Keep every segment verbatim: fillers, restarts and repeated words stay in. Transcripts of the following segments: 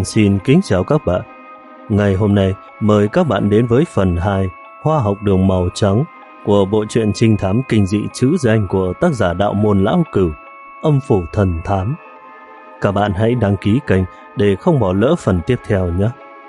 Xin kính chào các bạn. Ngày hôm nay mời các bạn đến với phần hai Hoa học đường màu trắng của bộ truyện trinh thám kinh dị trữ danh của tác giả Đạo Môn Lão Cửu, Âm Phủ Thần Thám. Các bạn hãy đăng ký kênh để không bỏ lỡ phần tiếp theo nhé.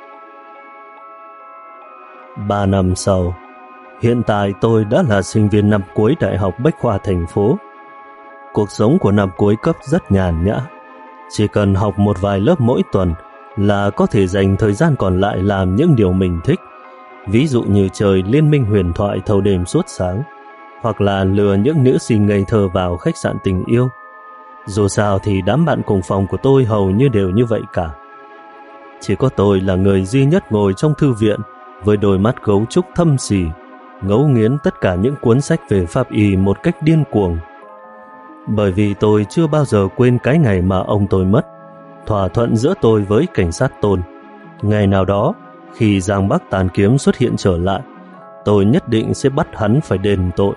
Ba năm sau, hiện tại tôi đã là sinh viên năm cuối Đại học Bách Khoa thành phố. Cuộc sống của năm cuối cấp rất nhàn nhã. Chỉ cần học một vài lớp mỗi tuần là có thể dành thời gian còn lại làm những điều mình thích. Ví dụ như chơi liên minh huyền thoại thâu đêm suốt sáng, hoặc là lừa những nữ sinh ngây thơ vào khách sạn tình yêu. Dù sao thì đám bạn cùng phòng của tôi hầu như đều như vậy cả. Chỉ có tôi là người duy nhất ngồi trong thư viện với đôi mắt gấu trúc thâm sỉ, ngấu nghiến tất cả những cuốn sách về pháp y một cách điên cuồng. Bởi vì tôi chưa bao giờ quên cái ngày mà ông tôi mất, thỏa thuận giữa tôi với cảnh sát Tôn. Ngày nào đó, khi Giang Bắc Tàn Kiếm xuất hiện trở lại, tôi nhất định sẽ bắt hắn phải đền tội.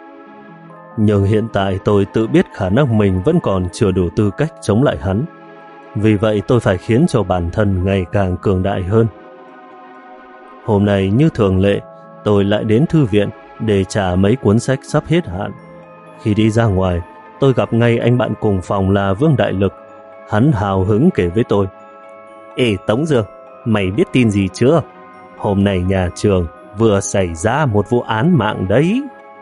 Nhưng hiện tại tôi tự biết khả năng mình vẫn còn chưa đủ tư cách chống lại hắn. Vì vậy tôi phải khiến cho bản thân ngày càng cường đại hơn. Hôm nay như thường lệ, tôi lại đến thư viện để trả mấy cuốn sách sắp hết hạn. Khi đi ra ngoài, tôi gặp ngay anh bạn cùng phòng là Vương Đại Lực. Hắn hào hứng kể với tôi: "Ê Tống Dương, mày biết tin gì chưa? Hôm nay nhà trường vừa xảy ra một vụ án mạng đấy."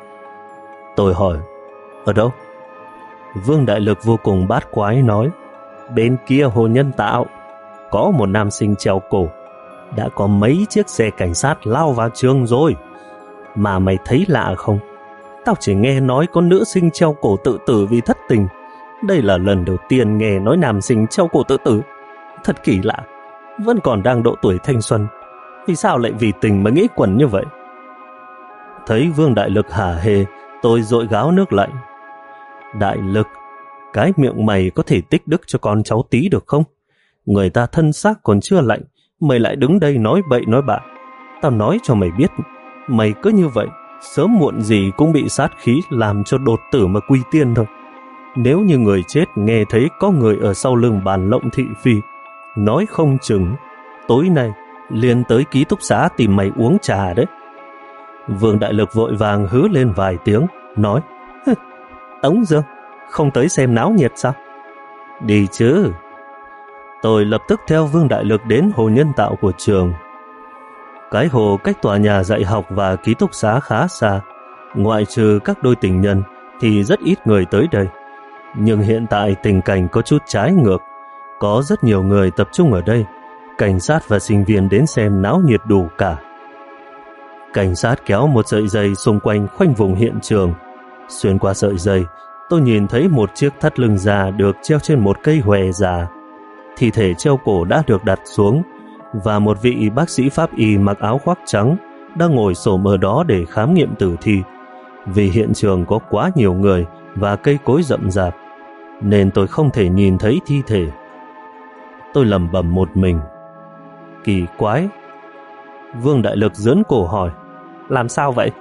Tôi hỏi: "Ở đâu?" Vương Đại Lực vô cùng bát quái nói: "Bên kia hồ Nhân Tạo, có một nam sinh treo cổ. Đã có mấy chiếc xe cảnh sát lao vào trường rồi. Mà mày thấy lạ không? Tao chỉ nghe nói có nữ sinh treo cổ tự tử vì thất tình. Đây là lần đầu tiên nghe nói nam sinh treo cổ tự tử. Thật kỳ lạ, vẫn còn đang độ tuổi thanh xuân, vì sao lại vì tình mà nghĩ quẩn như vậy?" Thấy Vương Đại Lực hả hê, tôi dội gáo nước lạnh. "Đại Lực, cái miệng mày có thể tích đức cho con cháu tí được không? Người ta thân xác còn chưa lạnh, mày lại đứng đây nói bậy nói bạ. Tao nói cho mày biết, mày cứ như vậy, sớm muộn gì cũng bị sát khí làm cho đột tử mà quy tiên thôi. Nếu như người chết nghe thấy có người ở sau lưng bàn lộng thị phi, nói không chừng tối nay liền tới ký túc xá tìm mày uống trà đấy." Vương Đại Lực vội vàng hứ lên vài tiếng, nói: "Tống Dương, không tới xem náo nhiệt sao?" "Đi chứ." Tôi lập tức theo Vương Đại Lực đến hồ Nhân Tạo của trường. Cái hồ cách tòa nhà dạy học và ký túc xá khá xa, ngoại trừ các đôi tình nhân thì rất ít người tới đây. Nhưng hiện tại tình cảnh có chút trái ngược, có rất nhiều người tập trung ở đây. Cảnh sát và sinh viên đến xem náo nhiệt đủ cả. Cảnh sát kéo một sợi dây xung quanh khoanh vùng hiện trường. Xuyên qua sợi dây, tôi nhìn thấy một chiếc thắt lưng già được treo trên một cây hòe già. Thi thể treo cổ đã được đặt xuống, và một vị bác sĩ pháp y mặc áo khoác trắng đang ngồi xổm ở đó để khám nghiệm tử thi. Vì hiện trường có quá nhiều người và cây cối rậm rạp, nên tôi không thể nhìn thấy thi thể. Tôi lẩm bẩm một mình: kỳ quái. Vương Đại Lực giớn cổ hỏi: "Làm sao vậy?"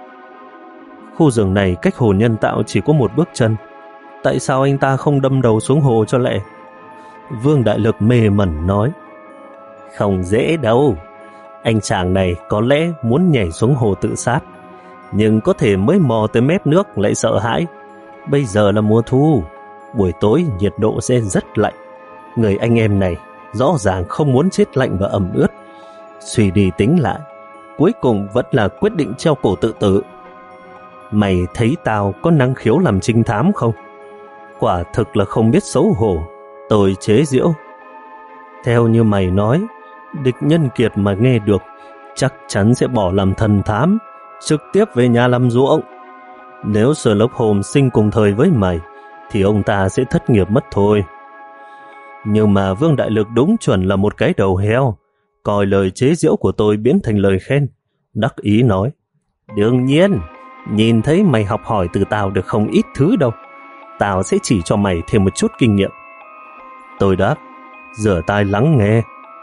"Khu rừng này cách hồ Nhân Tạo chỉ có một bước chân. Tại sao anh ta không đâm đầu xuống hồ cho lẹ?" Vương Đại Lực mê mẩn nói: "Không dễ đâu. Anh chàng này có lẽ muốn nhảy xuống hồ tự sát, nhưng có thể mới mò tới mép nước lại sợ hãi. Bây giờ là mùa thu, buổi tối nhiệt độ sẽ rất lạnh. Người anh em này rõ ràng không muốn chết lạnh và ẩm ướt. Suy đi tính lại, cuối cùng vẫn là quyết định treo cổ tự tử. Mày thấy tao có năng khiếu làm trinh thám không? Quả thực là không biết xấu hổ." Tôi chế giễu: "Theo như mày nói, địch nhân kiệt mà nghe được chắc chắn sẽ bỏ làm thần thám, trực tiếp về nhà làm ruộng. Nếu Sherlock Holmes sinh cùng thời với mày thì ông ta sẽ thất nghiệp mất thôi." Nhưng mà Vương Đại Lực đúng chuẩn là một cái đầu heo, coi lời chế giễu của tôi biến thành lời khen, đắc ý nói: "Đương nhiên, nhìn thấy mày học hỏi từ tao được không ít thứ đâu. Tao sẽ chỉ cho mày thêm một chút kinh nghiệm." Tôi đáp, rửa tai lắng nghe.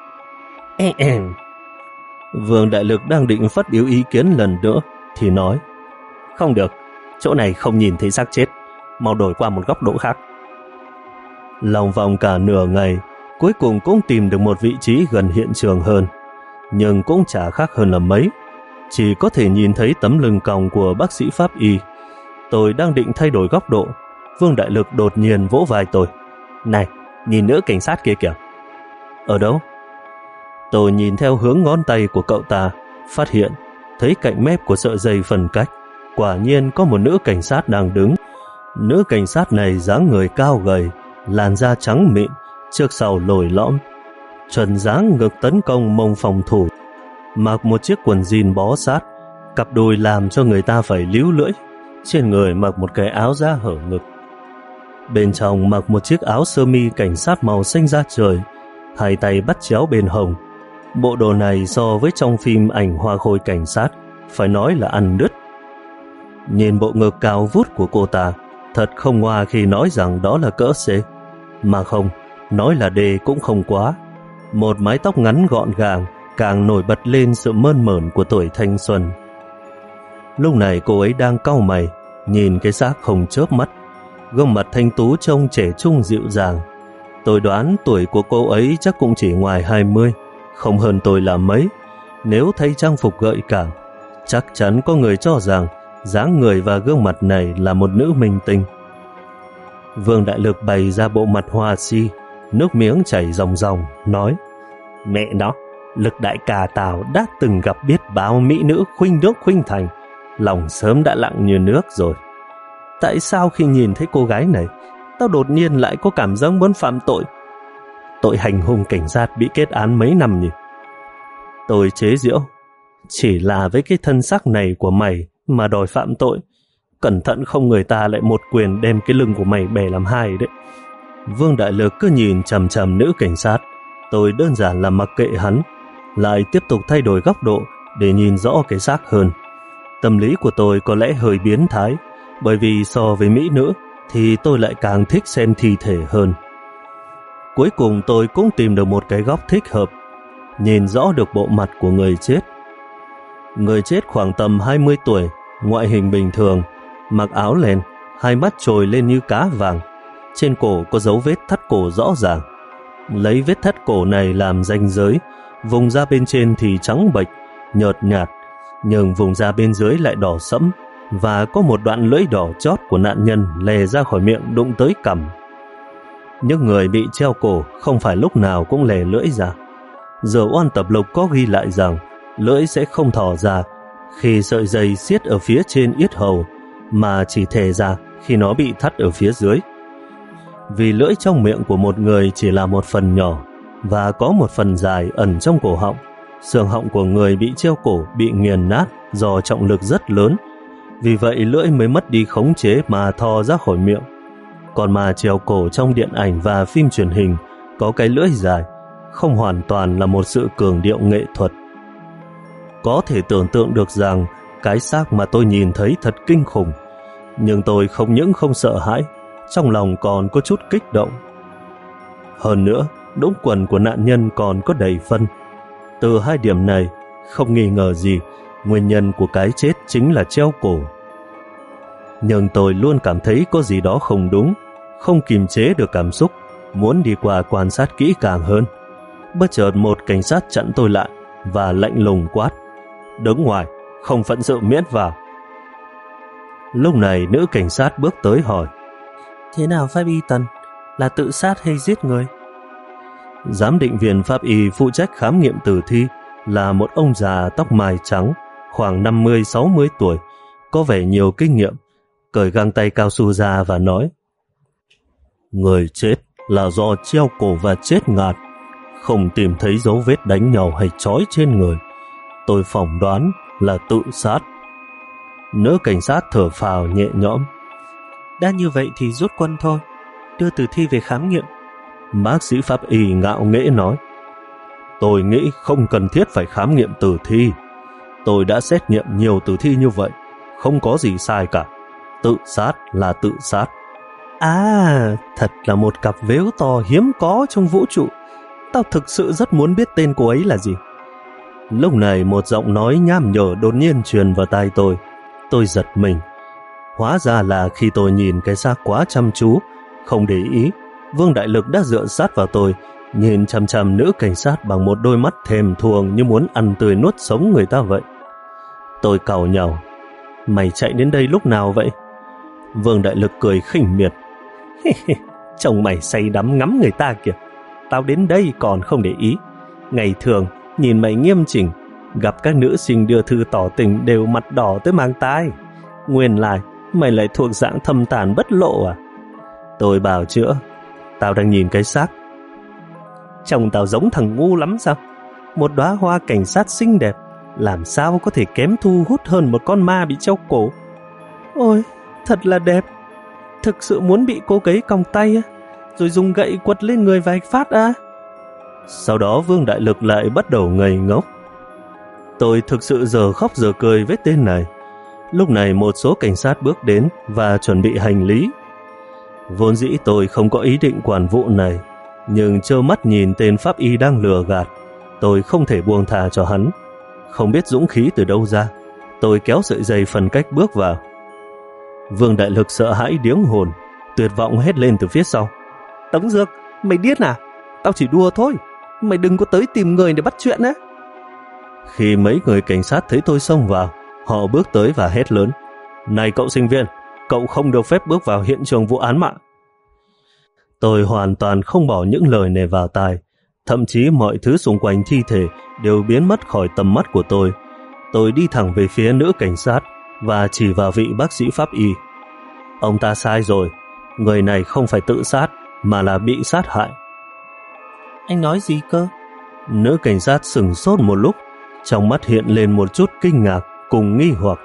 Vương Đại Lực đang định phát biểu ý kiến lần nữa thì nói: "Không được, chỗ này không nhìn thấy xác chết, mau đổi qua một góc độ khác." Lòng vòng cả nửa ngày, Cuối cùng cũng tìm được một vị trí gần hiện trường hơn, nhưng cũng chả khác hơn là mấy. Chỉ có thể nhìn thấy tấm lưng còng của bác sĩ pháp y. Tôi đang định thay đổi góc độ, Vương Đại Lực đột nhiên vỗ vai tôi. Này, nhìn nữ cảnh sát kia kìa. Ở đâu? Tôi nhìn theo hướng ngón tay của cậu ta, phát hiện thấy cạnh mép của sợi dây phân cách quả nhiên có một nữ cảnh sát đang đứng. Nữ cảnh sát này dáng người cao gầy, làn da trắng mịn, trước sau lồi lõm, chuẩn dáng ngực tấn công mông phòng thủ, mặc một chiếc quần jean bó sát, cặp đùi làm cho người ta phải líu lưỡi. Trên người mặc một cái áo da hở ngực, bên trong mặc một chiếc áo sơ mi cảnh sát màu xanh da trời, hai tay bắt chéo bên hông. Bộ đồ này so với trong phim ảnh hoa khôi cảnh sát phải nói là ăn đứt. Nhìn bộ ngực cao vút của cô ta, thật không ngoa khi nói rằng đó là cỡ C, mà không, nói là D cũng không quá. Một mái tóc ngắn gọn gàng càng nổi bật lên sự mơn mởn của tuổi thanh xuân. Lúc này cô ấy đang cau mày, nhìn cái xác không chớp mắt, gương mặt thanh tú trông trẻ trung dịu dàng. Tôi đoán tuổi của cô ấy chắc cũng chỉ ngoài hai mươi, không hơn tôi là mấy. Nếu thấy trang phục gợi cảm, chắc chắn có người cho rằng dáng người và gương mặt này là một nữ minh tinh. Vương Đại Lực bày ra bộ mặt hoa si, nước miếng chảy ròng ròng, nói: Mẹ nó, Lực đại ca tao đã từng gặp biết bao mỹ nữ khuynh nước khuynh thành, lòng sớm đã lặng như nước rồi. Tại sao khi nhìn thấy cô gái này, tao đột nhiên lại có cảm giác muốn phạm tội? Tội hành hung cảnh sát bị kết án mấy năm nhỉ? Tôi chế giễu: Chỉ là với cái thân xác này của mày mà đòi phạm tội, cẩn thận không người ta lại một quyền đem cái lưng của mày bẻ làm hai đấy. Vương Đại Lực cứ nhìn chằm chằm nữ cảnh sát. Tôi đơn giản là mặc kệ hắn, lại tiếp tục thay đổi góc độ để nhìn rõ cái xác hơn. Tâm lý của tôi có lẽ hơi biến thái, bởi vì so với mỹ nữ thì tôi lại càng thích xem thi thể hơn. Cuối cùng tôi cũng tìm được một cái góc thích hợp, nhìn rõ được bộ mặt của người chết. Người chết khoảng tầm hai mươi tuổi, ngoại hình bình thường, mặc áo len, hai mắt trồi lên như cá vàng. Trên cổ có dấu vết thắt cổ rõ ràng. Lấy vết thắt cổ này làm ranh giới, vùng da bên trên thì trắng bệch, nhợt nhạt, nhưng vùng da bên dưới lại đỏ sẫm, và có một đoạn lưỡi đỏ chót của nạn nhân lè ra khỏi miệng đụng tới cằm. Những người bị treo cổ không phải lúc nào cũng lè lưỡi ra. Giờ oan tập lục có ghi lại rằng lưỡi sẽ không thò ra khi sợi dây siết ở phía trên yết hầu, mà chỉ thè ra khi nó bị thắt ở phía dưới. Vì lưỡi trong miệng của một người chỉ là một phần nhỏ, và có một phần dài ẩn trong cổ họng. Xương họng của người bị treo cổ bị nghiền nát do trọng lực rất lớn, vì vậy lưỡi mới mất đi khống chế mà thò ra khỏi miệng. Còn mà treo cổ trong điện ảnh và phim truyền hình có cái lưỡi dài không hoàn toàn là một sự cường điệu nghệ thuật. Có thể tưởng tượng được rằng cái xác mà tôi nhìn thấy thật kinh khủng, nhưng tôi không những không sợ hãi, trong lòng còn có chút kích động. Hơn nữa, đũng quần của nạn nhân còn có đầy phân. Từ hai điểm này, không nghi ngờ gì, nguyên nhân của cái chết chính là treo cổ. Nhưng tôi luôn cảm thấy có gì đó không đúng, không kiềm chế được cảm xúc, muốn đi qua quan sát kỹ càng hơn. Bất chợt một cảnh sát chặn tôi lại và lạnh lùng quát: Đứng ngoài, không phận sự miễn vào. Lúc này nữ cảnh sát bước tới hỏi: Thế nào pháp y Tần? Là tự sát hay giết người? Giám định viên pháp y phụ trách khám nghiệm tử thi là một ông già tóc mài trắng, khoảng năm mươi sáu mươi tuổi, có vẻ nhiều kinh nghiệm, cởi găng tay cao su ra và nói: Người chết là do treo cổ và chết ngạt, không tìm thấy dấu vết đánh nhau hay trói trên người. Tôi phỏng đoán là tự sát. Nữ cảnh sát thở phào nhẹ nhõm: Đã như vậy thì rút quân thôi, đưa tử thi về khám nghiệm. Bác sĩ pháp y ngạo nghễ nói: Tôi nghĩ không cần thiết phải khám nghiệm tử thi. Tôi đã xét nghiệm nhiều tử thi như vậy, không có gì sai cả. Tự sát là tự sát. À, thật là một cặp vếu to hiếm có trong vũ trụ. Tao thực sự rất muốn biết tên cô ấy là gì. Lúc này một giọng nói nham nhở đột nhiên truyền vào tai tôi. Tôi giật mình. Hóa ra là khi tôi nhìn cái xác quá chăm chú, không để ý, Vương Đại Lực đã dựa sát vào tôi, nhìn chằm chằm nữ cảnh sát bằng một đôi mắt thèm thuồng như muốn ăn tươi nuốt sống người ta vậy. Tôi càu nhàu, mày chạy đến đây lúc nào vậy? Vương Đại Lực cười khinh miệt. Chồng mày say đắm ngắm người ta kìa, tao đến đây còn không để ý. Ngày thường nhìn mày nghiêm chỉnh, gặp các nữ sinh đưa thư tỏ tình đều mặt đỏ tới mang tai. Nguyên lại mày lại thuộc dạng thâm tàn bất lộ à? Tôi bào chữa, tao đang nhìn cái xác. Chồng tao giống thằng ngu lắm sao? Một đóa hoa cảnh sát xinh đẹp làm sao có thể kém thu hút hơn một con ma bị treo cổ. Ôi, thật là đẹp. Thực sự muốn bị cô ấy còng tay rồi dùng gậy quật lên người vài phát à? Sau đó Vương Đại Lực lại bắt đầu ngây ngốc. Tôi thực sự giờ khóc giờ cười với tên này. Lúc này một số cảnh sát bước đến và chuẩn bị hành lý. Vốn dĩ tôi không có ý định quản vụ này, nhưng trơ mắt nhìn tên pháp y đang lừa gạt, tôi không thể buông tha cho hắn. Không biết dũng khí từ đâu ra, tôi kéo sợi dây phần cách bước vào. Vương Đại Lực sợ hãi điếng hồn, tuyệt vọng hét lên từ phía sau. Tống Dược, mày điên à? Tao chỉ đùa thôi, mày đừng có tới tìm người để bắt chuyện á. Khi mấy người cảnh sát thấy tôi xông vào, họ bước tới và hét lớn. Này cậu sinh viên, cậu không được phép bước vào hiện trường vụ án mạng. Tôi hoàn toàn không bỏ những lời này vào tai, thậm chí mọi thứ xung quanh thi thể đều biến mất khỏi tầm mắt của tôi. Tôi đi thẳng về phía nữ cảnh sát và chỉ vào vị bác sĩ pháp y. Ông ta sai rồi, người này không phải tự sát mà là bị sát hại. Anh nói gì cơ? Nữ cảnh sát sửng sốt một lúc, trong mắt hiện lên một chút kinh ngạc cùng nghi hoặc.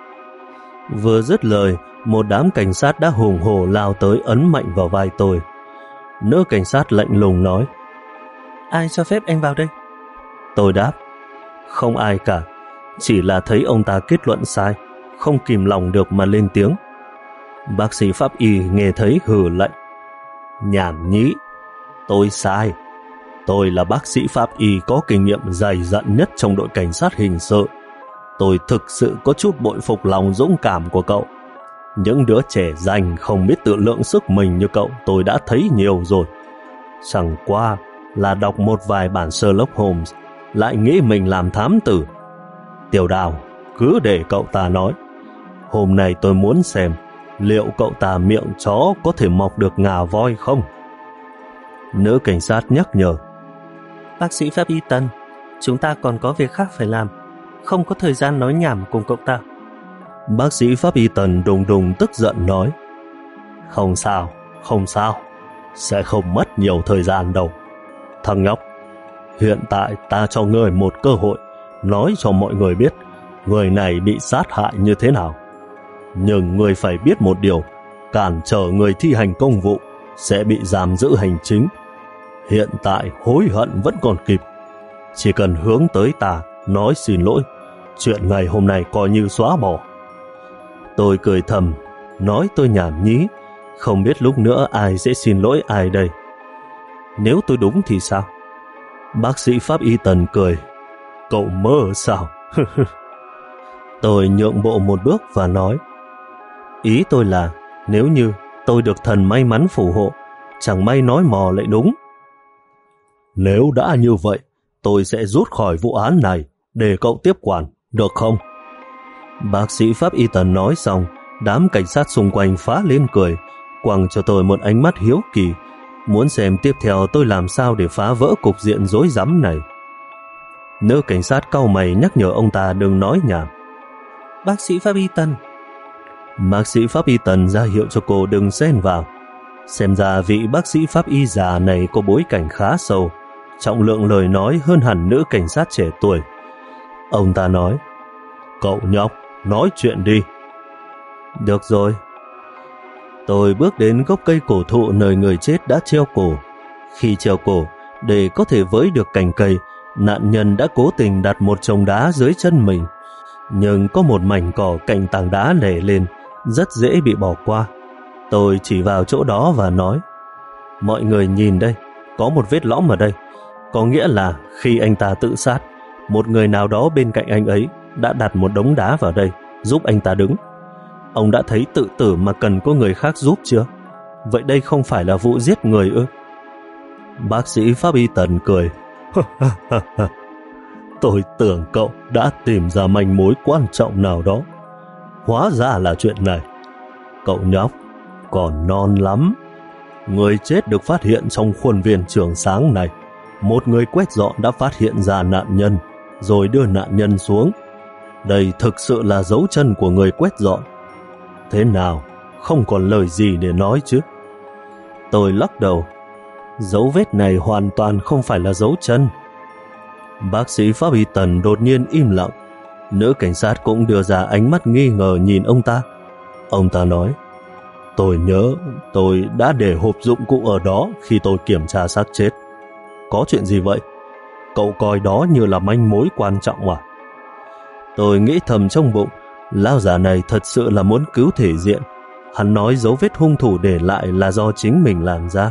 Vừa dứt lời, một đám cảnh sát đã hùng hổ lao tới ấn mạnh vào vai tôi. Nữ cảnh sát lạnh lùng nói. Ai cho phép anh vào đây? Tôi đáp. Không ai cả, chỉ là thấy ông ta kết luận sai, không kìm lòng được mà lên tiếng. Bác sĩ pháp y nghe thấy hừ lạnh. Nhảm nhí, tôi sai. Tôi là bác sĩ pháp y có kinh nghiệm dày dặn nhất trong đội cảnh sát hình sự. Tôi thực sự có chút bội phục lòng dũng cảm của cậu. Những đứa trẻ rành không biết tự lượng sức mình như cậu tôi đã thấy nhiều rồi. Chẳng qua là đọc một vài bản Sherlock Holmes lại nghĩ mình làm thám tử. Tiểu Đào, cứ để cậu ta nói. Hôm nay tôi muốn xem liệu cậu ta miệng chó có thể mọc được ngà voi không? Nữ cảnh sát nhắc nhở. Bác sĩ pháp y Tân, chúng ta còn có việc khác phải làm, không có thời gian nói nhảm cùng cậu ta. Bác sĩ pháp y Tần đùng đùng tức giận nói. Không sao, không sao, sẽ không mất nhiều thời gian đâu. Thằng nhóc, hiện tại ta cho ngươi một cơ hội nói cho mọi người biết người này bị sát hại như thế nào. Nhưng ngươi phải biết một điều, cản trở người thi hành công vụ sẽ bị giam giữ hành chính. Hiện tại hối hận vẫn còn kịp. Chỉ cần hướng tới ta nói xin lỗi, chuyện ngày hôm nay coi như xóa bỏ. Tôi cười thầm, nói tôi nhảm nhí, không biết lúc nữa ai sẽ xin lỗi ai đây. Nếu tôi đúng thì sao? Bác sĩ pháp y Tần cười. Cậu mơ sao? Tôi nhượng bộ một bước và nói. Ý tôi là nếu như tôi được thần may mắn phù hộ, chẳng may nói mò lại đúng. Nếu đã như vậy, tôi sẽ rút khỏi vụ án này để cậu tiếp quản, được không? Bác sĩ pháp y Tần nói xong, đám cảnh sát xung quanh phá lên cười, quăng cho tôi một ánh mắt hiếu kỳ, muốn xem tiếp theo tôi làm sao để phá vỡ cục diện rối rắm này. Nữ cảnh sát cau mày nhắc nhở ông ta đừng nói nhảm. Bác sĩ pháp y Tần. Bác sĩ pháp y Tần ra hiệu cho cô đừng xen vào. Xem ra vị bác sĩ pháp y già này có bối cảnh khá sâu, trọng lượng lời nói hơn hẳn nữ cảnh sát trẻ tuổi. Ông ta nói. Cậu nhóc, nói chuyện đi. Được rồi. Tôi bước đến gốc cây cổ thụ nơi người chết đã treo cổ. Khi treo cổ, để có thể với được cành cây, nạn nhân đã cố tình đặt một chồng đá dưới chân mình. Nhưng có một mảnh cỏ cạnh tảng đá lẻ lên, rất dễ bị bỏ qua. Tôi chỉ vào chỗ đó và nói. Mọi người nhìn đây, có một vết lõm ở đây. Có nghĩa là khi anh ta tự sát, một người nào đó bên cạnh anh ấy đã đặt một đống đá vào đây, giúp anh ta đứng. Ông đã thấy tự tử mà cần có người khác giúp chưa? Vậy đây không phải là vụ giết người ư? Bác sĩ pháp y Tần cười. Tôi tưởng cậu đã tìm ra manh mối quan trọng nào đó. Hóa ra là chuyện này. Cậu nhóc còn non lắm. Người chết được phát hiện trong khuôn viên trường sáng này. Một người quét dọn đã phát hiện ra nạn nhân, rồi đưa nạn nhân xuống. Đây thực sự là dấu chân của người quét dọn. Thế nào, không còn lời gì để nói chứ? Tôi lắc đầu. Dấu vết này hoàn toàn không phải là dấu chân. Bác sĩ pháp y Tần đột nhiên im lặng. Nữ cảnh sát cũng đưa ra ánh mắt nghi ngờ nhìn ông ta. Ông ta nói, tôi nhớ tôi đã để hộp dụng cụ ở đó khi tôi kiểm tra xác chết. Có chuyện gì vậy? Cậu coi đó như là manh mối quan trọng à? Tôi nghĩ thầm trong bụng, lão già này thật sự là muốn cứu thể diện. Hắn nói dấu vết hung thủ để lại là do chính mình làm ra.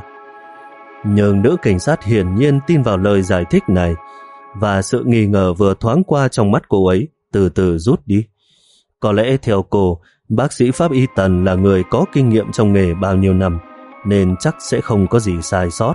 Nhưng nữ cảnh sát hiển nhiên tin vào lời giải thích này, và sự nghi ngờ vừa thoáng qua trong mắt cô ấy từ từ rút đi. Có lẽ theo cô, bác sĩ pháp y Tần là người có kinh nghiệm trong nghề bao nhiêu năm, nên chắc sẽ không có gì sai sót.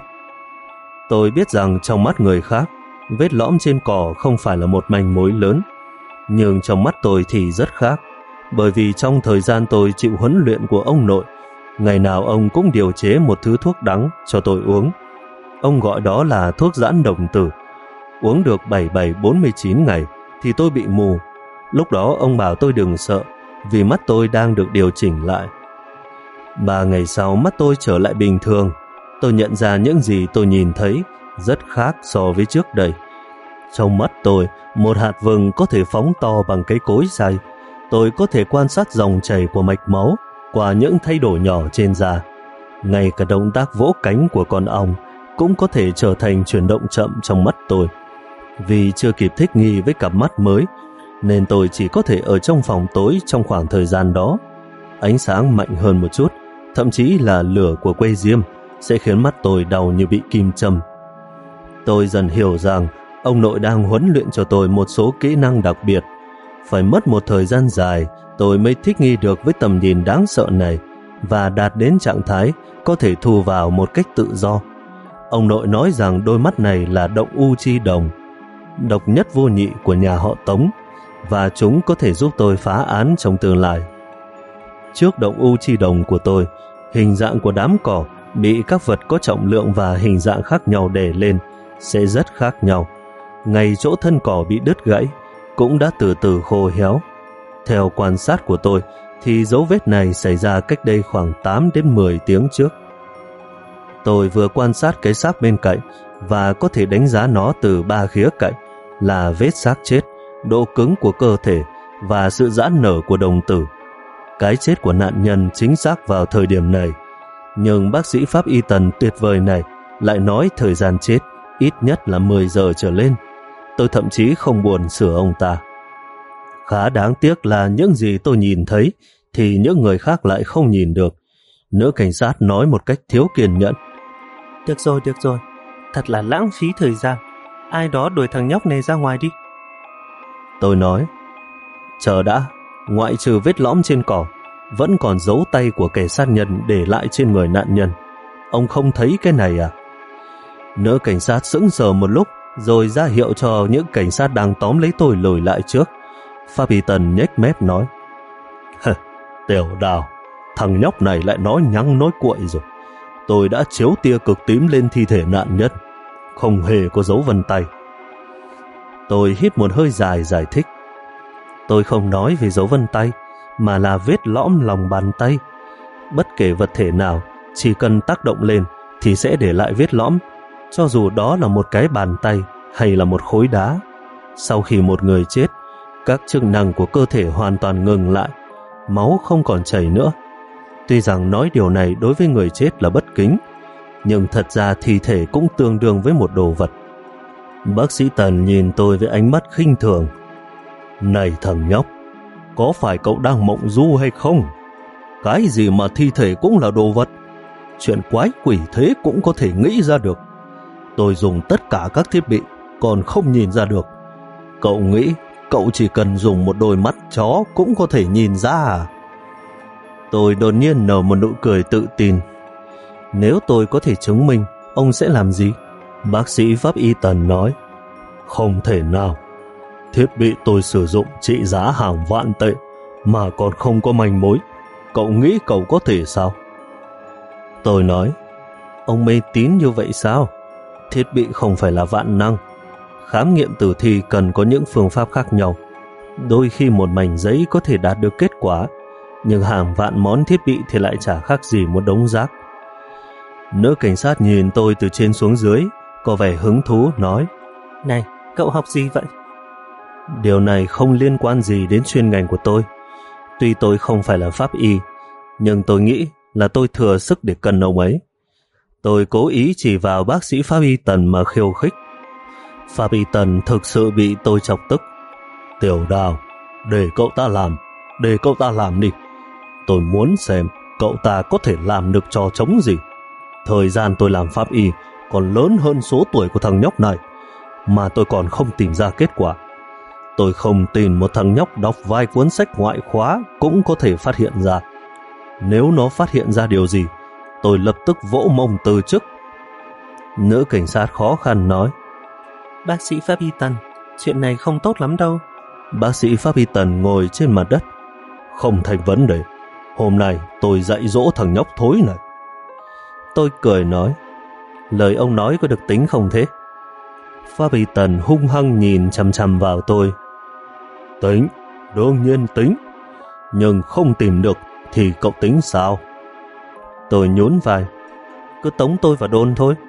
Tôi biết rằng trong mắt người khác, vết lõm trên cỏ không phải là một manh mối lớn, nhưng trong mắt tôi thì rất khác, bởi vì trong thời gian tôi chịu huấn luyện của ông nội, ngày nào ông cũng điều chế một thứ thuốc đắng cho tôi uống. Ông gọi đó là thuốc giãn đồng tử. Uống được bảy bảy bốn mươi chín ngày thì tôi bị mù. Lúc đó ông bảo tôi đừng sợ, vì mắt tôi đang được điều chỉnh lại. Ba ngày sau mắt tôi trở lại bình thường. Tôi nhận ra những gì tôi nhìn thấy rất khác so với trước đây. Trong mắt tôi, một hạt vừng có thể phóng to bằng cái cối xay. Tôi có thể quan sát dòng chảy của mạch máu qua những thay đổi nhỏ trên da. Ngay cả động tác vỗ cánh của con ong cũng có thể trở thành chuyển động chậm trong mắt tôi. Vì chưa kịp thích nghi với cặp mắt mới, nên tôi chỉ có thể ở trong phòng tối trong khoảng thời gian đó. Ánh sáng mạnh hơn một chút, thậm chí là lửa của que diêm, sẽ khiến mắt tôi đau như bị kim châm. Tôi dần hiểu rằng ông nội đang huấn luyện cho tôi một số kỹ năng đặc biệt. Phải mất một thời gian dài, tôi mới thích nghi được với tầm nhìn đáng sợ này và đạt đến trạng thái có thể thu vào một cách tự do. Ông nội nói rằng đôi mắt này là động u chi đồng, độc nhất vô nhị của nhà họ Tống, và chúng có thể giúp tôi phá án trong tương lai. Trước động u chi đồng của tôi, hình dạng của đám cỏ bị các vật có trọng lượng và hình dạng khác nhau đè lên sẽ rất khác nhau. Ngay chỗ thân cỏ bị đứt gãy cũng đã từ từ khô héo. Theo quan sát của tôi thì dấu vết này xảy ra cách đây khoảng tám đến mười tiếng trước. Tôi vừa quan sát cái xác bên cạnh và có thể đánh giá nó từ ba khía cạnh là vết xác chết, độ cứng của cơ thể và sự giãn nở của đồng tử. Cái chết của nạn nhân chính xác vào thời điểm này, nhưng bác sĩ pháp y Tần tuyệt vời này lại nói thời gian chết ít nhất là mười giờ trở lên. Tôi thậm chí không buồn sửa ông ta. Khá đáng tiếc là những gì tôi nhìn thấy thì những người khác lại không nhìn được. Nữ cảnh sát nói một cách thiếu kiên nhẫn. Được rồi, được rồi. Thật là lãng phí thời gian. Ai đó đuổi thằng nhóc này ra ngoài đi. Tôi nói, chờ đã, ngoại trừ vết lõm trên cỏ, vẫn còn dấu tay của kẻ sát nhân để lại trên người nạn nhân. Ông không thấy cái này à? Nữ cảnh sát sững sờ một lúc, rồi ra hiệu cho những cảnh sát đang tóm lấy tôi lùi lại trước. Pháp y Tần nhếch mép nói, Tiểu Đào, thằng nhóc này lại nói nhăng nói cuội rồi. Tôi đã chiếu tia cực tím lên thi thể nạn nhân, không hề có dấu vân tay. Tôi hít một hơi dài giải thích. Tôi không nói về dấu vân tay, mà là vết lõm lòng bàn tay. Bất kể vật thể nào, chỉ cần tác động lên thì sẽ để lại vết lõm, cho dù đó là một cái bàn tay hay là một khối đá. Sau khi một người chết, các chức năng của cơ thể hoàn toàn ngừng lại, máu không còn chảy nữa. Tuy rằng nói điều này đối với người chết là bất kính, nhưng thật ra thi thể cũng tương đương với một đồ vật. Bác sĩ Tần nhìn tôi với ánh mắt khinh thường. Này thằng nhóc, có phải cậu đang mộng du hay không? Cái gì mà thi thể cũng là đồ vật? Chuyện quái quỷ thế cũng có thể nghĩ ra được. Tôi dùng tất cả các thiết bị còn không nhìn ra được. Cậu nghĩ cậu chỉ cần dùng một đôi mắt chó cũng có thể nhìn ra à? Tôi đột nhiên nở một nụ cười tự tin. Nếu tôi có thể chứng minh, ông sẽ làm gì? Bác sĩ pháp y Tần nói, không thể nào. Thiết bị tôi sử dụng trị giá hàng vạn tệ mà còn không có manh mối. Cậu nghĩ cậu có thể sao? Tôi nói, ông mê tín như vậy sao? Thiết bị không phải là vạn năng. Khám nghiệm tử thi cần có những phương pháp khác nhau. Đôi khi một mảnh giấy có thể đạt được kết quả, nhưng hàng vạn món thiết bị thì lại chả khác gì một đống rác. Nữ cảnh sát nhìn tôi từ trên xuống dưới, có vẻ hứng thú nói, này, cậu học gì vậy? Điều này không liên quan gì đến chuyên ngành của tôi. Tuy tôi không phải là pháp y, nhưng tôi nghĩ là tôi thừa sức để cân ông ấy. Tôi cố ý chỉ vào bác sĩ pháp y Tần mà khiêu khích. Pháp y Tần thực sự bị tôi chọc tức. Tiểu Đào, để cậu ta làm, để cậu ta làm đi. Tôi muốn xem cậu ta có thể làm được trò trống gì. Thời gian tôi làm pháp y còn lớn hơn số tuổi của thằng nhóc này, mà tôi còn không tìm ra kết quả. Tôi không tin một thằng nhóc đọc vài cuốn sách ngoại khóa cũng có thể phát hiện ra. Nếu nó phát hiện ra điều gì, tôi lập tức vỗ mông từ chức. Nữ cảnh sát khó khăn nói, bác sĩ pháp y Tần, chuyện này không tốt lắm đâu. Bác sĩ pháp y Tần ngồi trên mặt đất. Không thành vấn đề. Hôm nay tôi dạy dỗ thằng nhóc thối này. Tôi cười nói, lời ông nói có được tính không thế? Pháp y Tần hung hăng nhìn chằm chằm vào tôi. Tính, đương nhiên tính. Nhưng không tìm được thì cậu tính sao? Tôi nhún vai, cứ tống tôi vào đôn thôi.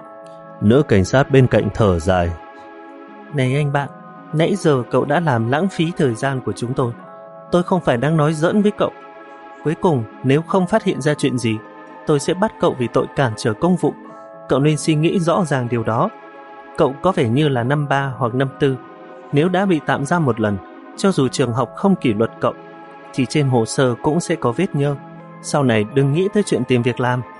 Nữ cảnh sát bên cạnh thở dài. Này anh bạn, nãy giờ cậu đã làm lãng phí thời gian của chúng tôi. Tôi không phải đang nói giỡn với cậu. Cuối cùng, nếu không phát hiện ra chuyện gì, tôi sẽ bắt cậu vì tội cản trở công vụ. Cậu nên suy nghĩ rõ ràng điều đó. Cậu có vẻ như là năm ba hoặc năm tư. Nếu đã bị tạm giam một lần, cho dù trường học không kỷ luật cậu, thì trên hồ sơ cũng sẽ có vết nhơ. Sau này đừng nghĩ tới chuyện tìm việc làm.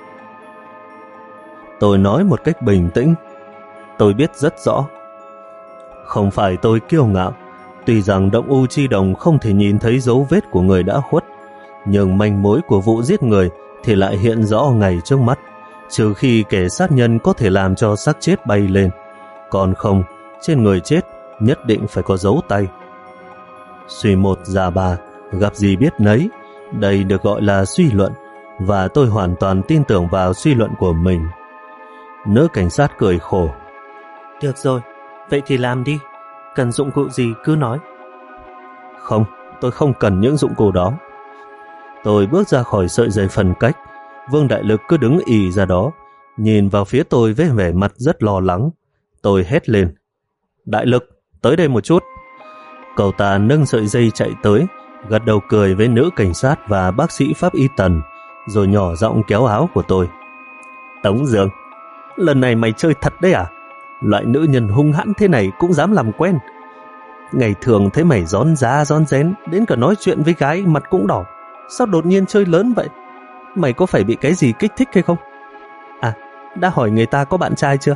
Tôi nói một cách bình tĩnh. Tôi biết rất rõ. Không phải tôi kiêu ngạo. Tuy rằng động u chi đồng không thể nhìn thấy dấu vết của người đã khuất, nhưng manh mối của vụ giết người thì lại hiện rõ ngay trước mắt, trừ khi kẻ sát nhân có thể làm cho xác chết bay lên. Còn không, trên người chết nhất định phải có dấu tay. Suy một ra ba, gặp gì biết nấy. Đây được gọi là suy luận, và tôi hoàn toàn tin tưởng vào suy luận của mình. Nữ cảnh sát cười khổ. Được rồi, vậy thì làm đi. Cần dụng cụ gì cứ nói. Không, tôi không cần những dụng cụ đó. Tôi bước ra khỏi sợi dây phân cách. Vương Đại Lực cứ đứng ì ra đó, nhìn vào phía tôi với vẻ mặt rất lo lắng. Tôi hét lên, Đại Lực, tới đây một chút. Cậu ta nâng sợi dây chạy tới, gật đầu cười với nữ cảnh sát và bác sĩ pháp y Tần, rồi nhỏ giọng kéo áo của tôi. Tống Dương, lần này mày chơi thật đấy à? Loại nữ nhân hung hãn thế này cũng dám làm quen. Ngày thường thấy mày rón ra rón rén, đến cả nói chuyện với gái mặt cũng đỏ. Sao đột nhiên chơi lớn vậy? Mày có phải bị cái gì kích thích hay không? À, đã hỏi người ta có bạn trai chưa?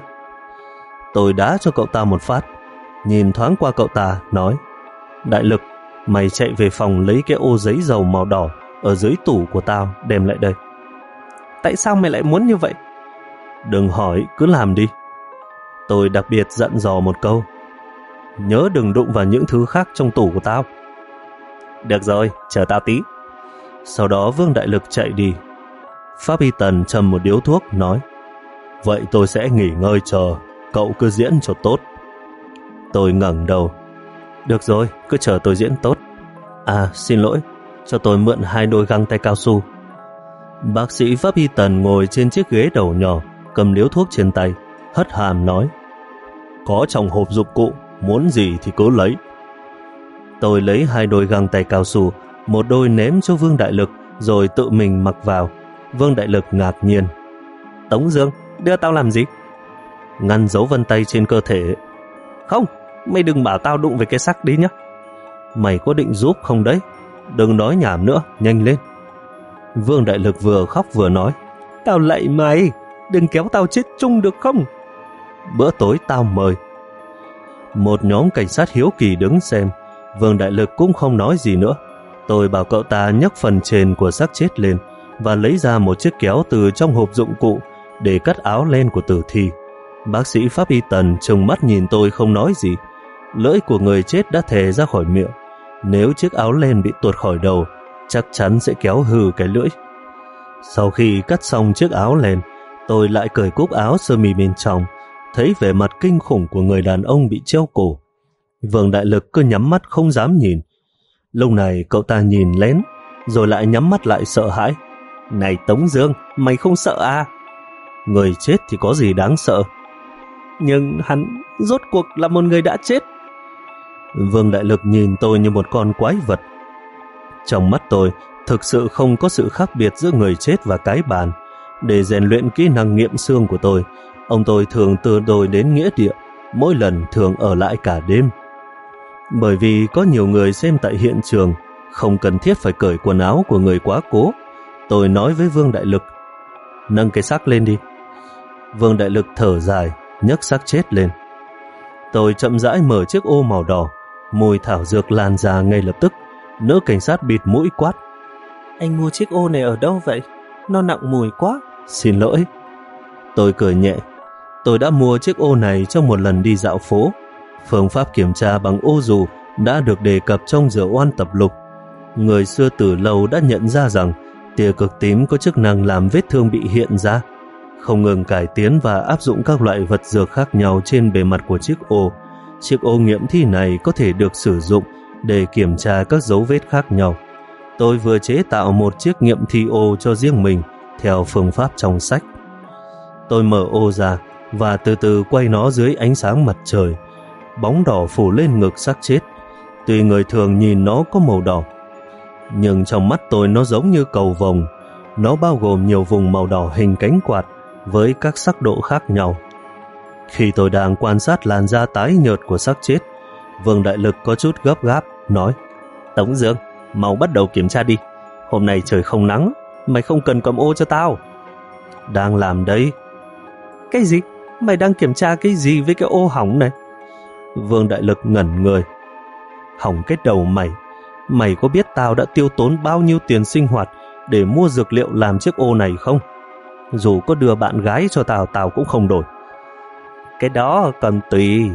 Tôi đá cho cậu ta một phát, nhìn thoáng qua cậu ta, nói, Đại Lực, mày chạy về phòng lấy cái ô giấy dầu màu đỏ ở dưới tủ của tao, đem lại đây. Tại sao mày lại muốn như vậy? Đừng hỏi, cứ làm đi. Tôi đặc biệt dặn dò một câu, nhớ đừng đụng vào những thứ khác trong tủ của tao. Được rồi, chờ tao tí. Sau đó Vương Đại Lực chạy đi. Pháp y Tần châm một điếu thuốc, nói, vậy tôi sẽ nghỉ ngơi chờ, cậu cứ diễn cho tốt. Tôi ngẩng đầu. Được rồi, cứ chờ tôi diễn tốt. À, xin lỗi, cho tôi mượn hai đôi găng tay cao su. Bác sĩ pháp y Tần ngồi trên chiếc ghế đầu nhỏ, cầm điếu thuốc trên tay, hất hàm nói, có trong hộp dụng cụ, muốn gì thì cứ lấy. Tôi lấy hai đôi găng tay cao su, một đôi ném cho Vương Đại Lực, rồi tự mình mặc vào. Vương Đại Lực ngạc nhiên. Tống Dương, đưa tao làm gì? Ngăn dấu vân tay trên cơ thể. Không, mày đừng bảo tao đụng về cái xác đi nhé. Mày có định giúp không đấy? Đừng nói nhảm nữa, nhanh lên. Vương Đại Lực vừa khóc vừa nói, tao lạy mày, đừng kéo tao chết chung được không? Bữa tối tao mời. Một nhóm cảnh sát hiếu kỳ đứng xem. Vương Đại Lực cũng không nói gì nữa. Tôi bảo cậu ta nhấc phần trên của xác chết lên và lấy ra một chiếc kéo từ trong hộp dụng cụ để cắt áo len của tử thi. Bác sĩ pháp y Tần trừng mắt nhìn tôi không nói gì. Lưỡi của người chết đã thè ra khỏi miệng. Nếu chiếc áo len bị tuột khỏi đầu, chắc chắn sẽ kéo hư cái lưỡi. Sau khi cắt xong chiếc áo len, tôi lại cởi cúc áo sơ mi bên trong, thấy vẻ mặt kinh khủng của người đàn ông bị treo cổ. Vương Đại Lực cứ nhắm mắt không dám nhìn. Lúc này cậu ta nhìn lén, rồi lại nhắm mắt lại sợ hãi. Này Tống Dương, mày không sợ à? Người chết thì có gì đáng sợ? Nhưng hắn rốt cuộc là một người đã chết. Vương Đại Lực nhìn tôi như một con quái vật. Trong mắt tôi thực sự không có sự khác biệt giữa người chết và cái bàn. Để rèn luyện kỹ năng nghiệm xương của tôi, ông tôi thường đưa tôi đến nghĩa địa, mỗi lần thường ở lại cả đêm. Bởi vì có nhiều người xem tại hiện trường, không cần thiết phải cởi quần áo của người quá cố. Tôi nói với Vương Đại Lực, nâng cái xác lên đi. Vương Đại Lực thở dài, nhấc xác chết lên. Tôi chậm rãi mở chiếc ô màu đỏ, mùi thảo dược lan ra ngay lập tức. Nữ cảnh sát bịt mũi quát, anh mua chiếc ô này ở đâu vậy? Nó nặng mùi quá. Xin lỗi. Tôi cười nhẹ. Tôi đã mua chiếc ô này trong một lần đi dạo phố. Phương pháp kiểm tra bằng ô dù đã được đề cập trong Dược Oan tập lục. Người xưa từ lâu đã nhận ra rằng tia cực tím có chức năng làm vết thương bị hiện ra. Không ngừng cải tiến và áp dụng các loại vật dược khác nhau trên bề mặt của chiếc ô. Chiếc ô nghiệm thi này có thể được sử dụng để kiểm tra các dấu vết khác nhau. Tôi vừa chế tạo một chiếc nghiệm thi ô cho riêng mình theo phương pháp trong sách. Tôi mở ô ra và từ từ quay nó dưới ánh sáng mặt trời. Bóng đỏ phủ lên ngực xác chết. Tuy người thường nhìn nó có màu đỏ, nhưng trong mắt tôi nó giống như cầu vồng. Nó bao gồm nhiều vùng màu đỏ hình cánh quạt với các sắc độ khác nhau. Khi tôi đang quan sát làn da tái nhợt của xác chết, Vương Đại Lực có chút gấp gáp nói, Tống Dương, mau bắt đầu kiểm tra đi. Hôm nay trời không nắng, mày không cần cầm ô cho tao. Đang làm đấy. Cái gì? Mày đang kiểm tra cái gì với cái ô hỏng này? Vương Đại Lực ngẩn người. Hỏng cái đầu mày. Mày có biết tao đã tiêu tốn bao nhiêu tiền sinh hoạt để mua dược liệu làm chiếc ô này không? Dù có đưa bạn gái cho tao, tao cũng không đổi. Cái đó còn tùy.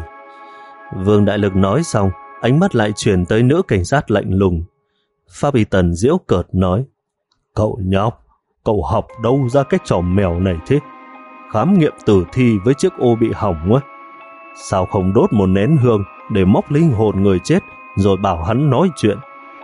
Vương Đại Lực nói xong, ánh mắt lại chuyển tới nữ cảnh sát lạnh lùng. Pháp y Tần giễu cợt nói, cậu nhóc, cậu học đâu ra cái trò mèo này thế? Khám nghiệm tử thi với chiếc ô bị hỏng á? Sao không đốt một nén hương để móc linh hồn người chết rồi bảo hắn nói chuyện?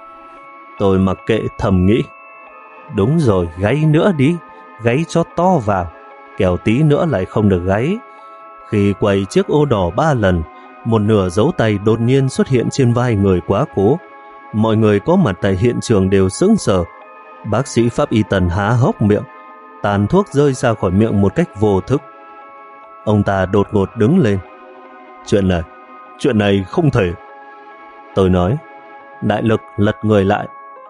Tôi mặc kệ thầm nghĩ, đúng rồi, gáy nữa đi, gáy cho to vào, kẻo tí nữa lại không được gáy. Khi quay chiếc ô đỏ ba lần, một nửa dấu tay đột nhiên xuất hiện trên vai người quá cố. Mọi người có mặt tại hiện trường đều sững sờ. Bác sĩ pháp y Tần há hốc miệng, tàn thuốc rơi ra khỏi miệng một cách vô thức. Ông ta đột ngột đứng lên. Chuyện này, chuyện này không thể. Tôi nói. Đại Lực lật người lại.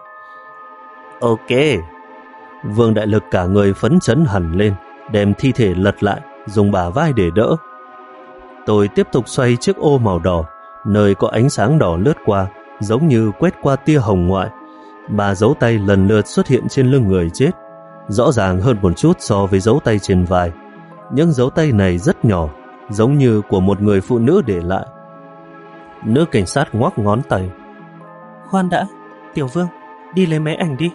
Ok. Vương Đại Lực cả người phấn chấn hẳn lên, đem thi thể lật lại, dùng bả vai để đỡ. Tôi tiếp tục xoay chiếc ô màu đỏ, nơi có ánh sáng đỏ lướt qua, giống như quét qua tia hồng ngoại. Ba dấu tay lần lượt xuất hiện trên lưng người chết, rõ ràng hơn một chút so với dấu tay trên vai. Những dấu tay này rất nhỏ, giống như của một người phụ nữ để lại. Nữ cảnh sát ngoắc ngón tay. Khoan đã, Tiểu Vương, đi lấy máy ảnh đi.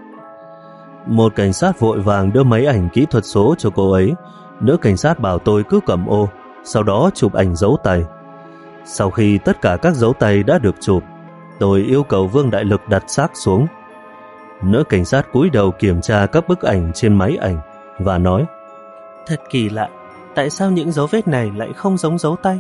Một cảnh sát vội vàng đưa máy ảnh kỹ thuật số cho cô ấy. Nữ cảnh sát bảo tôi cứ cầm ô, sau đó chụp ảnh dấu tay. Sau khi tất cả các dấu tay đã được chụp, tôi yêu cầu Vương Đại Lực đặt xác xuống. Nữ cảnh sát cúi đầu kiểm tra các bức ảnh trên máy ảnh và nói, thật kỳ lạ, tại sao những dấu vết này lại không giống dấu tay?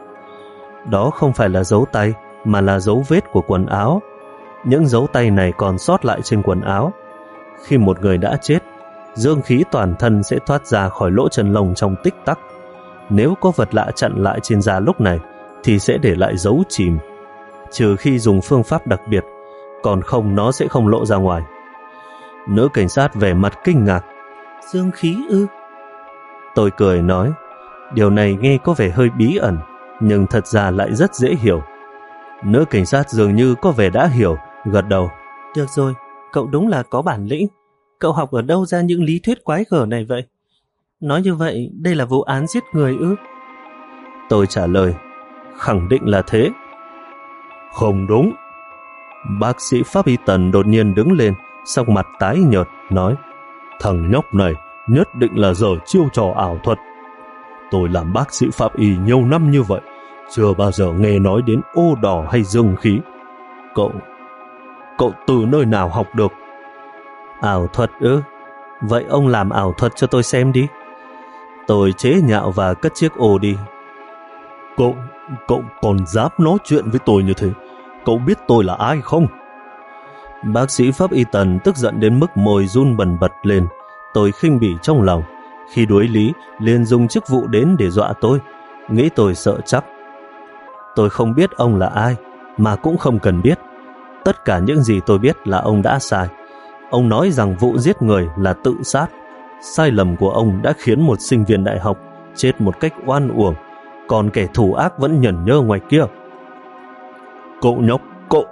Đó không phải là dấu tay, mà là dấu vết của quần áo. Những dấu tay này còn sót lại trên quần áo. Khi một người đã chết, dương khí toàn thân sẽ thoát ra khỏi lỗ chân lông trong tích tắc. Nếu có vật lạ chặn lại trên da lúc này thì sẽ để lại dấu chìm, trừ khi dùng phương pháp đặc biệt, còn không nó sẽ không lộ ra ngoài. Nữ cảnh sát vẻ mặt kinh ngạc. Dương khí ư? Tôi cười nói, điều này nghe có vẻ hơi bí ẩn, nhưng thật ra lại rất dễ hiểu. Nữ cảnh sát dường như có vẻ đã hiểu, gật đầu. Được rồi, cậu đúng là có bản lĩnh. Cậu học ở đâu ra những lý thuyết quái gở này vậy? Nói như vậy, đây là vụ án giết người ư? Tôi trả lời, khẳng định là thế. Không đúng. Bác sĩ pháp y Tần đột nhiên đứng lên, sắc mặt tái nhợt, nói, thằng nhóc này nhất định là giở chiêu trò ảo thuật. Tôi làm bác sĩ pháp y nhiều năm như vậy, chưa bao giờ nghe nói đến ô đỏ hay dương khí. Cậu, cậu từ nơi nào học được? Ảo thuật ư? Vậy ông làm ảo thuật cho tôi xem đi. Tôi chế nhạo và cất chiếc ô đi. Cậu, cậu còn dám nói chuyện với tôi như thế? Cậu biết tôi là ai không? Bác sĩ pháp y Tần tức giận đến mức môi run bần bật lên. Tôi khinh bỉ trong lòng. Khi đuối lý, liền dùng chức vụ đến để dọa tôi. Nghĩ tôi sợ chắc. Tôi không biết ông là ai, mà cũng không cần biết. Tất cả những gì tôi biết là ông đã sai. Ông nói rằng vụ giết người là tự sát. Sai lầm của ông đã khiến một sinh viên đại học chết một cách oan uổng, còn kẻ thù ác vẫn nhẫn nhơ ngoài kia. Cậu nhóc, cậu...